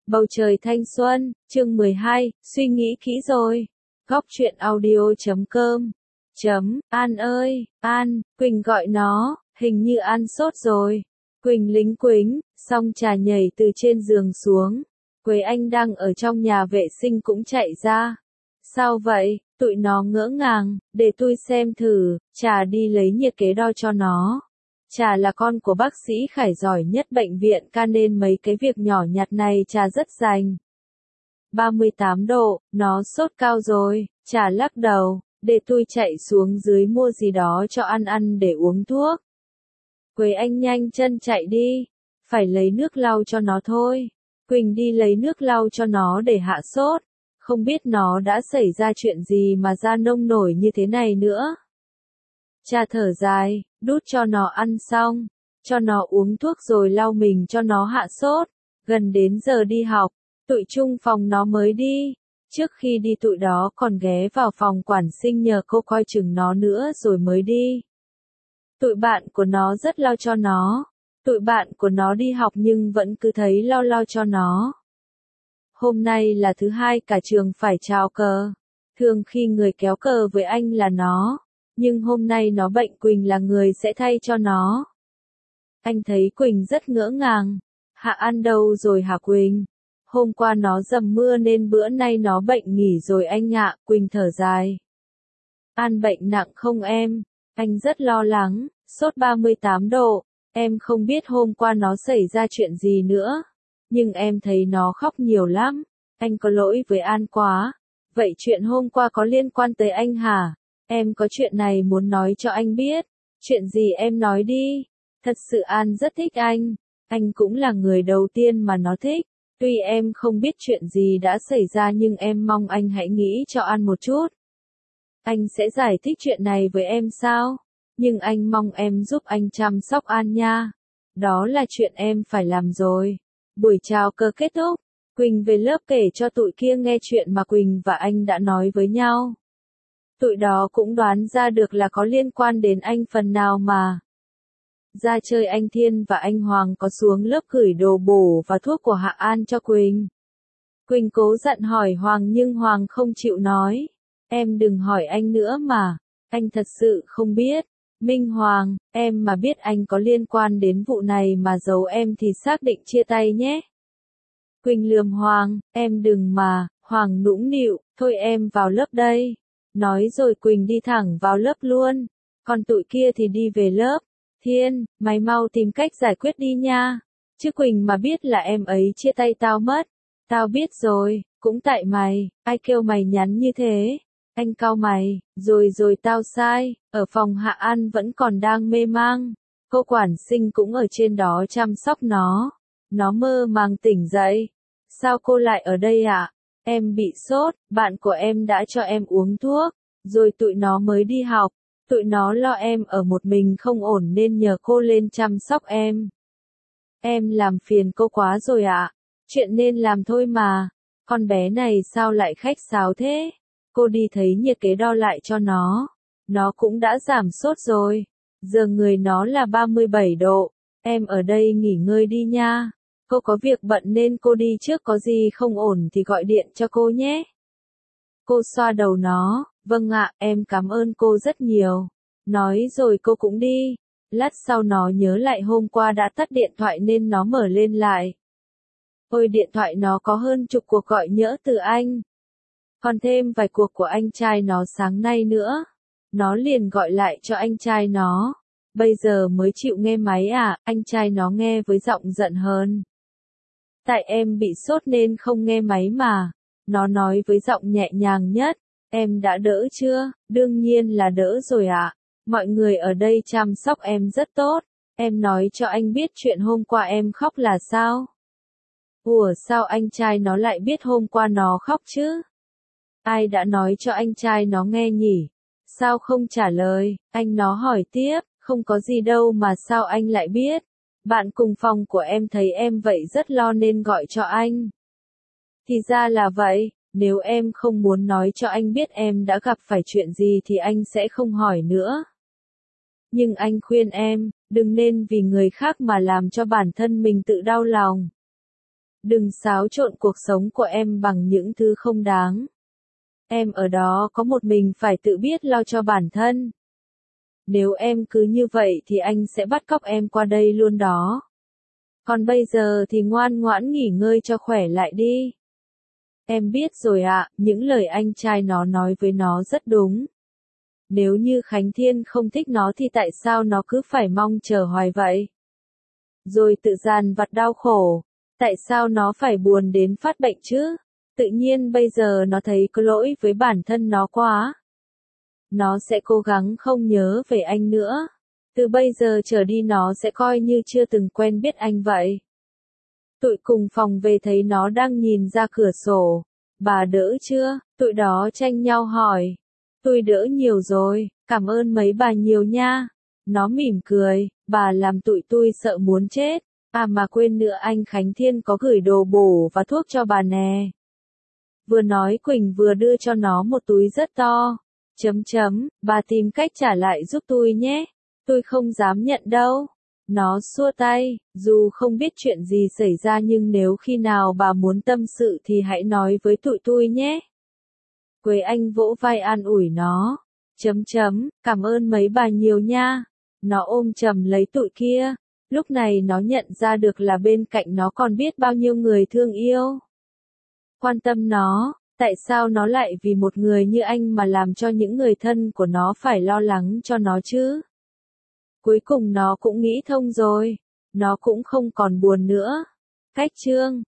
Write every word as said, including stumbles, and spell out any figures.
Bầu trời thanh xuân, chương mười hai, suy nghĩ kỹ rồi. Góc truyện audio chấm com. Chấm, An ơi, An, Quỳnh gọi nó, hình như An sốt rồi. Quỳnh lính quính, xong trà nhảy từ trên giường xuống. Quế Anh đang ở trong nhà vệ sinh cũng chạy ra. Sao vậy, tụi nó ngỡ ngàng, để tôi xem thử, trà đi lấy nhiệt kế đo cho nó. Trà là con của bác sĩ Khải giỏi nhất bệnh viện ca nên mấy cái việc nhỏ nhặt này Trà rất rành. ba mươi tám độ, nó sốt cao rồi, Trà lắc đầu, để tôi chạy xuống dưới mua gì đó cho ăn ăn để uống thuốc. Quế Anh nhanh chân chạy đi, phải lấy nước lau cho nó thôi. Quỳnh đi lấy nước lau cho nó để hạ sốt, không biết nó đã xảy ra chuyện gì mà da nông nổi như thế này nữa. Trà thở dài, đút cho nó ăn xong, cho nó uống thuốc rồi lau mình cho nó hạ sốt. Gần đến giờ đi học, tụi chung phòng nó mới đi. Trước khi đi tụi đó còn ghé vào phòng quản sinh nhờ cô coi chừng nó nữa rồi mới đi. Tụi bạn của nó rất lo cho nó. Tụi bạn của nó đi học nhưng vẫn cứ thấy lo lo cho nó. Hôm nay là thứ hai cả trường phải chào cờ. Thường khi người kéo cờ với anh là nó. Nhưng hôm nay nó bệnh Quỳnh là người sẽ thay cho nó. Anh thấy Quỳnh rất ngỡ ngàng. Hạ An đâu rồi hả Quỳnh? Hôm qua nó dầm mưa nên bữa nay nó bệnh nghỉ rồi anh ạ. Quỳnh thở dài. An bệnh nặng không em? Anh rất lo lắng, sốt ba mươi tám độ. Em không biết hôm qua nó xảy ra chuyện gì nữa. Nhưng em thấy nó khóc nhiều lắm. Anh có lỗi với An quá. Vậy chuyện hôm qua có liên quan tới anh hả? Em có chuyện này muốn nói cho anh biết. Chuyện gì em nói đi. Thật sự An rất thích anh. Anh cũng là người đầu tiên mà nó thích. Tuy em không biết chuyện gì đã xảy ra nhưng em mong anh hãy nghĩ cho An một chút. Anh sẽ giải thích chuyện này với em sao? Nhưng anh mong em giúp anh chăm sóc An nha. Đó là chuyện em phải làm rồi. Buổi chào cờ kết thúc. Quỳnh về lớp kể cho tụi kia nghe chuyện mà Quỳnh và anh đã nói với nhau. Tụi đó cũng đoán ra được là có liên quan đến anh phần nào mà. Ra chơi anh Thiên và anh Hoàng có xuống lớp gửi đồ bổ và thuốc của Hạ An cho Quỳnh. Quỳnh cố dặn hỏi Hoàng nhưng Hoàng không chịu nói. Em đừng hỏi anh nữa mà. Anh thật sự không biết. Minh Hoàng, em mà biết anh có liên quan đến vụ này mà giấu em thì xác định chia tay nhé. Quỳnh lườm Hoàng, em đừng mà. Hoàng nũng nịu, thôi em vào lớp đây. Nói rồi Quỳnh đi thẳng vào lớp luôn. Còn tụi kia thì đi về lớp. Thiên, mày mau tìm cách giải quyết đi nha. Chứ Quỳnh mà biết là em ấy chia tay tao mất. Tao biết rồi, cũng tại mày, ai kêu mày nhắn như thế. Anh cau mày, rồi rồi tao sai. Ở phòng Hạ An vẫn còn đang mê mang. Cô quản sinh cũng ở trên đó chăm sóc nó. Nó mơ màng tỉnh dậy. Sao cô lại ở đây ạ? Em bị sốt, bạn của em đã cho em uống thuốc. Rồi tụi nó mới đi học. Tụi nó lo em ở một mình không ổn nên nhờ cô lên chăm sóc em. Em làm phiền cô quá rồi ạ. Chuyện nên làm thôi mà. Con bé này sao lại khách sáo thế? Cô đi thấy nhiệt kế đo lại cho nó. Nó cũng đã giảm sốt rồi. Giờ người nó là ba mươi bảy độ. Em ở đây nghỉ ngơi đi nha. Cô có việc bận nên cô đi trước, có gì không ổn thì gọi điện cho cô nhé. Cô xoa đầu nó. Vâng ạ, em cảm ơn cô rất nhiều. Nói rồi cô cũng đi. Lát sau nó nhớ lại hôm qua đã tắt điện thoại nên nó mở lên lại. Ôi điện thoại nó có hơn chục cuộc gọi nhỡ từ anh. Còn thêm vài cuộc của anh trai nó sáng nay nữa. Nó liền gọi lại cho anh trai nó. Bây giờ mới chịu nghe máy à, anh trai nó nghe với giọng giận hờn. Tại em bị sốt nên không nghe máy mà. Nó nói với giọng nhẹ nhàng nhất. Em đã đỡ chưa? Đương nhiên là đỡ rồi ạ. Mọi người ở đây chăm sóc em rất tốt. Em nói cho anh biết chuyện hôm qua em khóc là sao? Ủa sao anh trai nó lại biết hôm qua nó khóc chứ? Ai đã nói cho anh trai nó nghe nhỉ? Sao không trả lời? Anh nó hỏi tiếp, không có gì đâu mà sao anh lại biết? Bạn cùng phòng của em thấy em vậy rất lo nên gọi cho anh. Thì ra là vậy. Nếu em không muốn nói cho anh biết em đã gặp phải chuyện gì thì anh sẽ không hỏi nữa. Nhưng anh khuyên em, đừng nên vì người khác mà làm cho bản thân mình tự đau lòng. Đừng xáo trộn cuộc sống của em bằng những thứ không đáng. Em ở đó có một mình phải tự biết lo cho bản thân. Nếu em cứ như vậy thì anh sẽ bắt cóc em qua đây luôn đó. Còn bây giờ thì ngoan ngoãn nghỉ ngơi cho khỏe lại đi. Em biết rồi ạ, những lời anh trai nó nói với nó rất đúng. Nếu như Khánh Thiên không thích nó thì tại sao nó cứ phải mong chờ hoài vậy? Rồi tự dằn vặt đau khổ. Tại sao nó phải buồn đến phát bệnh chứ? Tự nhiên bây giờ nó thấy có lỗi với bản thân nó quá. Nó sẽ cố gắng không nhớ về anh nữa. Từ bây giờ trở đi nó sẽ coi như chưa từng quen biết anh vậy. Tụi cùng phòng về thấy nó đang nhìn ra cửa sổ. Bà đỡ chưa? Tụi đó tranh nhau hỏi. Tôi đỡ nhiều rồi, cảm ơn mấy bà nhiều nha. Nó mỉm cười, bà làm tụi tôi sợ muốn chết. À mà quên nữa, anh Khánh Thiên có gửi đồ bổ và thuốc cho bà nè. Vừa nói Quỳnh vừa đưa cho nó một túi rất to. Chấm chấm, bà tìm cách trả lại giúp tôi nhé. Tôi không dám nhận đâu. Nó xua tay, dù không biết chuyện gì xảy ra nhưng nếu khi nào bà muốn tâm sự thì hãy nói với tụi tôi nhé. Quế Anh vỗ vai an ủi nó. Chấm chấm, cảm ơn mấy bà nhiều nha. Nó ôm chầm lấy tụi kia. Lúc này nó nhận ra được là bên cạnh nó còn biết bao nhiêu người thương yêu. Quan tâm nó, tại sao nó lại vì một người như anh mà làm cho những người thân của nó phải lo lắng cho nó chứ? Cuối cùng nó cũng nghĩ thông rồi. Nó cũng không còn buồn nữa. Cách chương